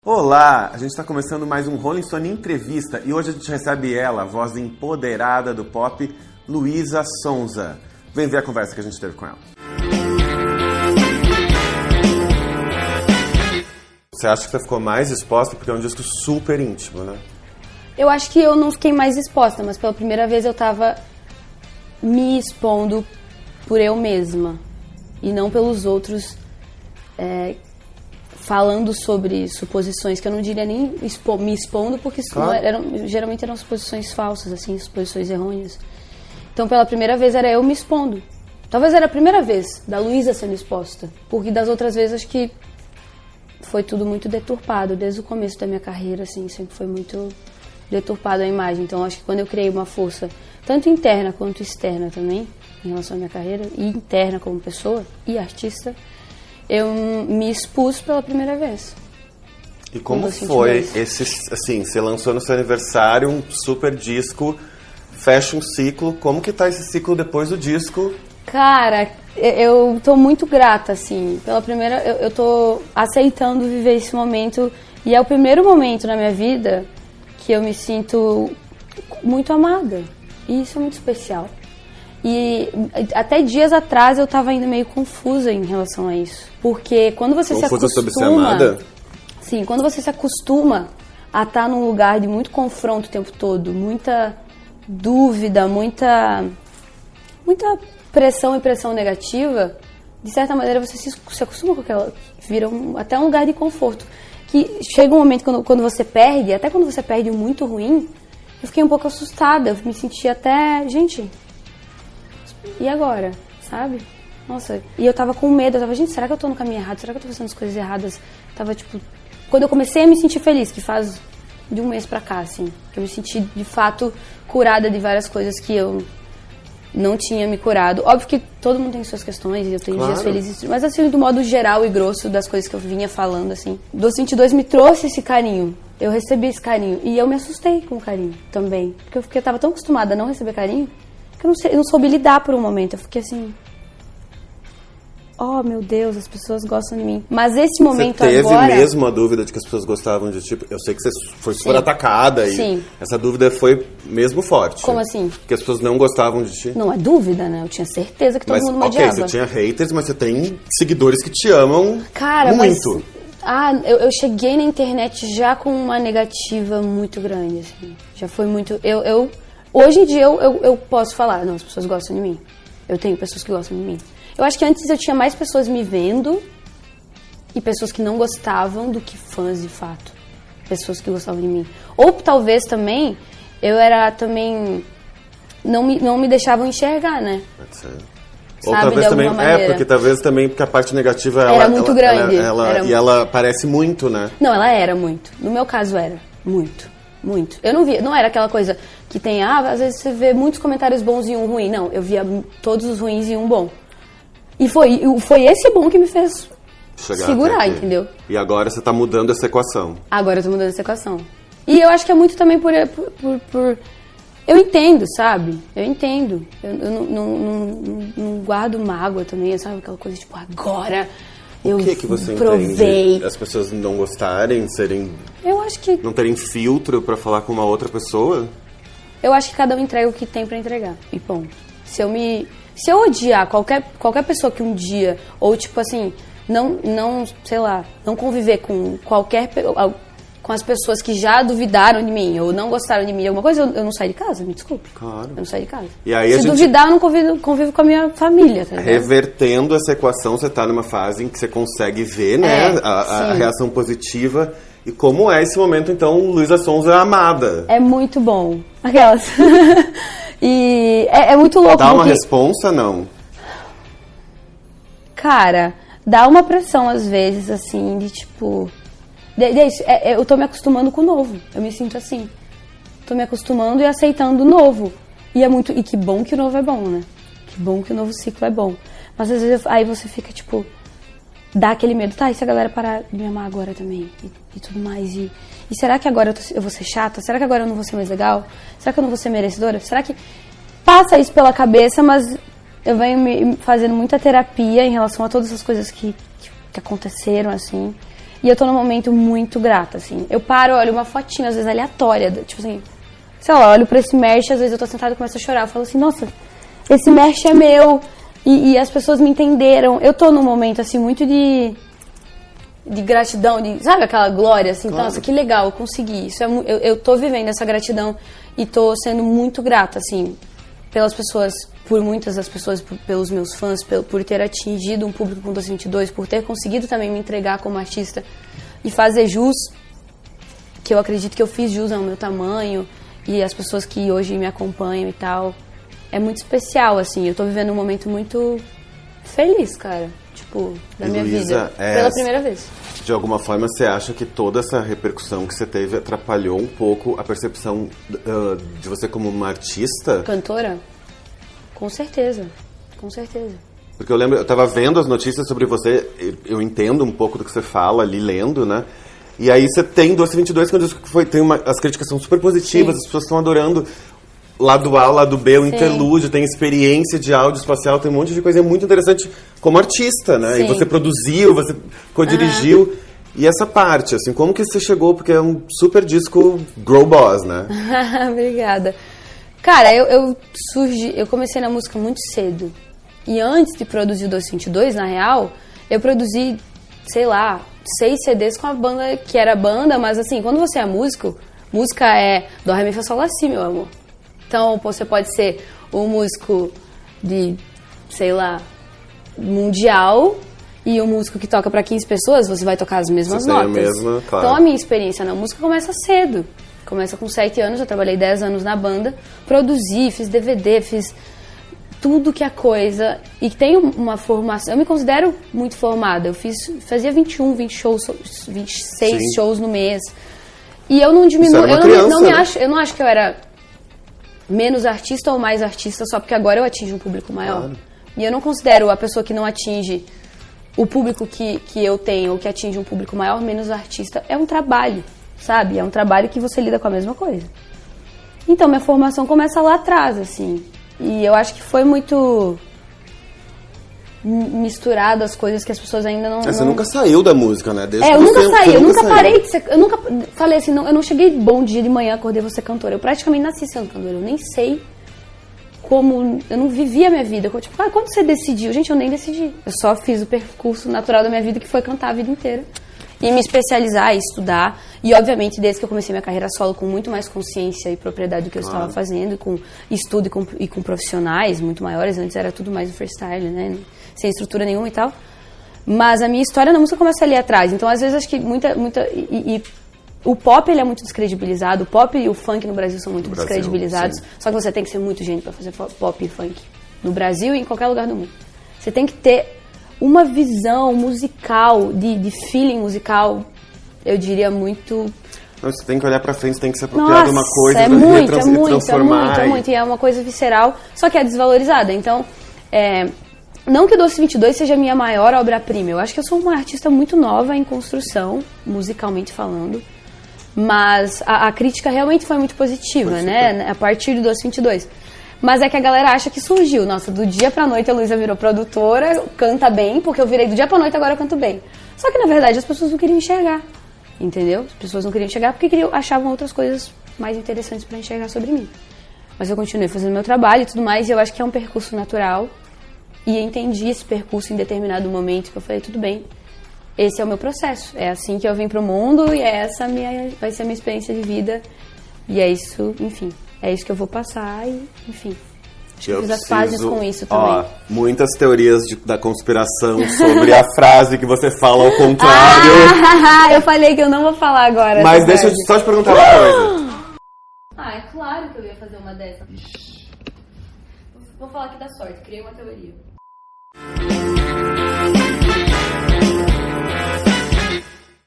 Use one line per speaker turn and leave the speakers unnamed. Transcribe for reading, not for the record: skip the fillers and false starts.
Olá, a gente está começando mais um Rolling Stone Entrevista e hoje a gente recebe ela, a voz empoderada do pop, Luísa Sonza. Vem ver a conversa que a gente teve com ela. Você acha que você ficou mais exposta porque é um disco super íntimo, né?
Eu acho que eu não fiquei mais exposta, mas pela primeira vez eu tava me expondo por eu mesma e não pelos outros, falando sobre suposições, que eu não diria nem me expondo, porque claro. Geralmente eram suposições falsas, assim, suposições errôneas. Então, pela primeira vez, era eu me expondo. Talvez era a primeira vez da Luísa sendo exposta, porque das outras vezes acho que foi tudo muito deturpado, desde o começo da minha carreira, assim, sempre foi muito deturpado a imagem. Então, acho que quando eu criei uma força, tanto interna quanto externa também, em relação à minha carreira, e interna como pessoa e artista, eu me expus pela primeira vez.
E como foi esse, assim, você lançou no seu aniversário um super disco, fecha um ciclo, como que tá esse ciclo depois do disco?
Cara, eu tô muito grata, assim, pela primeira, eu tô aceitando viver esse momento, e é o primeiro momento na minha vida que eu me sinto muito amada, e isso é muito especial. E até dias atrás eu tava ainda meio confusa em relação a isso. Porque quando você se acostuma...
sobre ser amada?
Sim, quando você se acostuma a estar num lugar de muito confronto o tempo todo, muita dúvida, muita pressão e pressão negativa, de certa maneira você se acostuma com aquela... Vira até um lugar de conforto. Que chega um momento quando você perde, até quando você perde muito ruim, eu fiquei um pouco assustada, eu me senti até... Gente... E agora, sabe? Nossa, e eu tava com medo, eu tava, gente, será que eu tô no caminho errado? Será que eu tô fazendo as coisas erradas? Tava, tipo... Quando eu comecei a me sentir feliz, que faz de um mês pra cá, assim, que eu me senti, de fato, curada de várias coisas que eu não tinha me curado. Óbvio que todo mundo tem suas questões, e eu tenho dias felizes, mas, assim, do modo geral e grosso das coisas que eu vinha falando, assim. Doce 22 me trouxe esse carinho. Eu recebi esse carinho. E eu me assustei com o carinho também. Porque eu tava tão acostumada a não receber carinho, que eu não soube lidar por um momento. Eu fiquei assim... Oh, meu Deus, as pessoas gostam de mim. Mas esse momento agora...
Você teve mesmo a dúvida de que as pessoas gostavam de ti? Eu sei que você foi super atacada.
Sim.
E essa dúvida foi mesmo forte.
Como assim?
Porque as pessoas não gostavam de ti.
Não é dúvida, né? Eu tinha certeza que todo mundo me odiava.
Ok, você tinha haters, mas você tem seguidores que te amam muito.
Mas... eu cheguei na internet já com uma negativa muito grande, assim. Já foi muito... Hoje em dia eu posso falar, não, as pessoas gostam de mim. Eu tenho pessoas que gostam de mim. Eu acho que antes eu tinha mais pessoas me vendo e pessoas que não gostavam do que fãs de fato. Pessoas que gostavam de mim. Ou talvez também, eu era também... Não me deixavam enxergar, né?
Pode ser.
Sabe,
ou talvez também,
maneira.
Porque talvez também porque a parte negativa
era muito grande.
Ela parece muito, né?
Não, ela era muito. No meu caso era muito. Muito. Eu não via, não era aquela coisa que tem, às vezes você vê muitos comentários bons e um ruim. Não, eu via todos os ruins e um bom. E foi esse bom que me fez segurar, entendeu?
E agora você tá mudando essa equação.
Agora eu tô mudando essa equação. E eu acho que é muito também por eu entendo, sabe? Eu entendo. Eu não guardo mágoa também, sabe? Aquela coisa tipo, agora...
O que você
provei.
Entende? As pessoas não gostarem,
eu acho que...
não terem filtro pra falar com uma outra pessoa?
Eu acho que cada um entrega o que tem pra entregar. E bom, se eu odiar qualquer pessoa que um dia, ou tipo assim, sei lá, não conviver com com as pessoas que já duvidaram de mim, ou não gostaram de mim, alguma coisa, eu não saio de casa, me desculpe.
Claro.
Eu não saio de casa.
E aí
se duvidar, eu não convivo com a minha família, tá ligado?
Revertendo essa equação, você tá numa fase em que você consegue ver, né, a reação positiva. E como é esse momento, então, Luísa Sonza amada?
É muito bom. Aquelas. E é muito louco.
Dá uma responsa, não?
Cara, dá uma pressão às vezes, assim, de tipo... eu tô me acostumando com o novo. Eu me sinto assim. Tô me acostumando e aceitando o novo. E que bom que o novo é bom, né? Que bom que o novo ciclo é bom. Mas às vezes aí você fica, tipo... Dá aquele medo. Tá, e se a galera parar de me amar agora também? E tudo mais. E será que agora eu vou ser chata? Será que agora eu não vou ser mais legal? Será que eu não vou ser merecedora? Será que... Passa isso pela cabeça, mas eu venho me fazendo muita terapia em relação a todas as coisas que aconteceram, assim. E eu tô num momento muito grata, assim. Eu paro, olho uma fotinha, às vezes aleatória, tipo assim, sei lá, olho pra esse merch, às vezes eu tô sentada e começo a chorar. Eu falo assim, nossa, esse merch é meu. E as pessoas me entenderam. Eu tô num momento, assim, muito de gratidão, sabe aquela glória, assim, claro. Nossa, que legal, eu consegui. Isso eu tô vivendo essa gratidão e tô sendo muito grata, assim, pelas pessoas, por muitas das pessoas, pelos meus fãs, por ter atingido um público com Doce 22, por ter conseguido também me entregar como artista e fazer jus, que eu acredito que eu fiz jus ao meu tamanho e as pessoas que hoje me acompanham e tal. É muito especial, assim, eu tô vivendo um momento muito feliz, cara, tipo, da minha vida, pela primeira vez.
De alguma forma, você acha que toda essa repercussão que você teve atrapalhou um pouco a percepção de você como uma artista?
Cantora? Com certeza, com certeza.
Porque eu lembro, eu tava vendo as notícias sobre você, eu entendo um pouco do que você fala ali, lendo, né? E aí você tem Doce 22, que é um disco que as críticas são super positivas, as pessoas estão adorando. Lado A, lado B, o interlúdio, tem experiência de áudio espacial, tem um monte de coisa muito interessante como artista, né? Sim. E você produziu, você co-dirigiu. E essa parte, assim, como que você chegou? Porque é um super disco Girl Boss, né?
Obrigada. Cara, eu comecei na música muito cedo. E antes de produzir o Doce 22, na real, eu produzi, sei lá, 6 CDs com a banda, que era banda, mas assim, quando você é músico, música é Dó, Ré, Mi, Fá, Sol, Lá, Si, meu amor. Então, você pode ser um músico de, sei lá, mundial e um músico que toca para 15 pessoas, você vai tocar as mesmas notas.
Mesma, claro.
Então, a minha experiência na música começa cedo. Começa com 7 anos, eu trabalhei 10 anos na banda, produzi, fiz DVD, fiz tudo que é coisa. E tenho uma formação, eu me considero muito formada. Eu fazia 21, 20 shows, 26 Sim. shows no mês. E eu não diminuo, eu não acho que eu era menos artista ou mais artista só porque agora eu atingo um público maior. Claro. E eu não considero a pessoa que não atinge o público que eu tenho ou que atinge um público maior menos artista. É um trabalho, sabe? É um trabalho que você lida com a mesma coisa. Então, minha formação começa lá atrás, assim. E eu acho que foi muito misturado as coisas que as pessoas ainda não...
Você nunca saiu da música, né?
Desde eu nunca saí, eu nunca parei de ser... Eu nunca falei assim, não, eu não cheguei bom dia de manhã, acordei, vou ser cantora. Eu praticamente nasci sendo cantora, eu nem sei como... Eu não vivia a minha vida. Tipo, quando você decidiu? Gente, eu nem decidi. Eu só fiz o percurso natural da minha vida, que foi cantar a vida inteira. E me especializar e estudar. E, obviamente, desde que eu comecei minha carreira solo, com muito mais consciência e propriedade do que eu estava fazendo, com estudo e com profissionais muito maiores. Antes era tudo mais no freestyle, né? Sem estrutura nenhuma e tal. Mas a minha história na música começa ali atrás. Então, às vezes, acho que o pop, ele é muito descredibilizado. O pop e o funk no Brasil são muito descredibilizados. Sim. Só que você tem que ser muito gênio para fazer pop e funk. No Brasil e em qualquer lugar do mundo. Você tem que ter uma visão musical, de feeling musical, eu diria muito...
Você tem que olhar pra frente, tem que se apropriar de uma coisa,
é muito. E é uma coisa visceral, só que é desvalorizada. Então, não que o Doce 22 seja a minha maior obra-prima. Eu acho que eu sou uma artista muito nova em construção, musicalmente falando. Mas a crítica realmente foi muito positiva, né? A partir do Doce 22. Mas é que a galera acha que surgiu. Nossa, do dia pra noite a Luísa virou produtora, canta bem, porque eu virei do dia pra noite, agora eu canto bem. Só que, na verdade, as pessoas não queriam enxergar. Entendeu? As pessoas não queriam enxergar porque achavam outras coisas mais interessantes pra enxergar sobre mim. Mas eu continuei fazendo meu trabalho e tudo mais, e eu acho que é um percurso natural. E eu entendi esse percurso em determinado momento, que eu falei, tudo bem, esse é o meu processo. É assim que eu vim pro mundo e vai ser a minha experiência de vida. E é isso, enfim. É isso que eu vou passar e, enfim, eu fiz as pazes com isso também.
Muitas teorias da conspiração sobre a frase que você fala ao contrário.
Eu falei que eu não vou falar agora.
Mas deixa eu só te perguntar uma coisa.
É claro que eu ia fazer uma dessa. Vou falar aqui da sorte, criei uma teoria.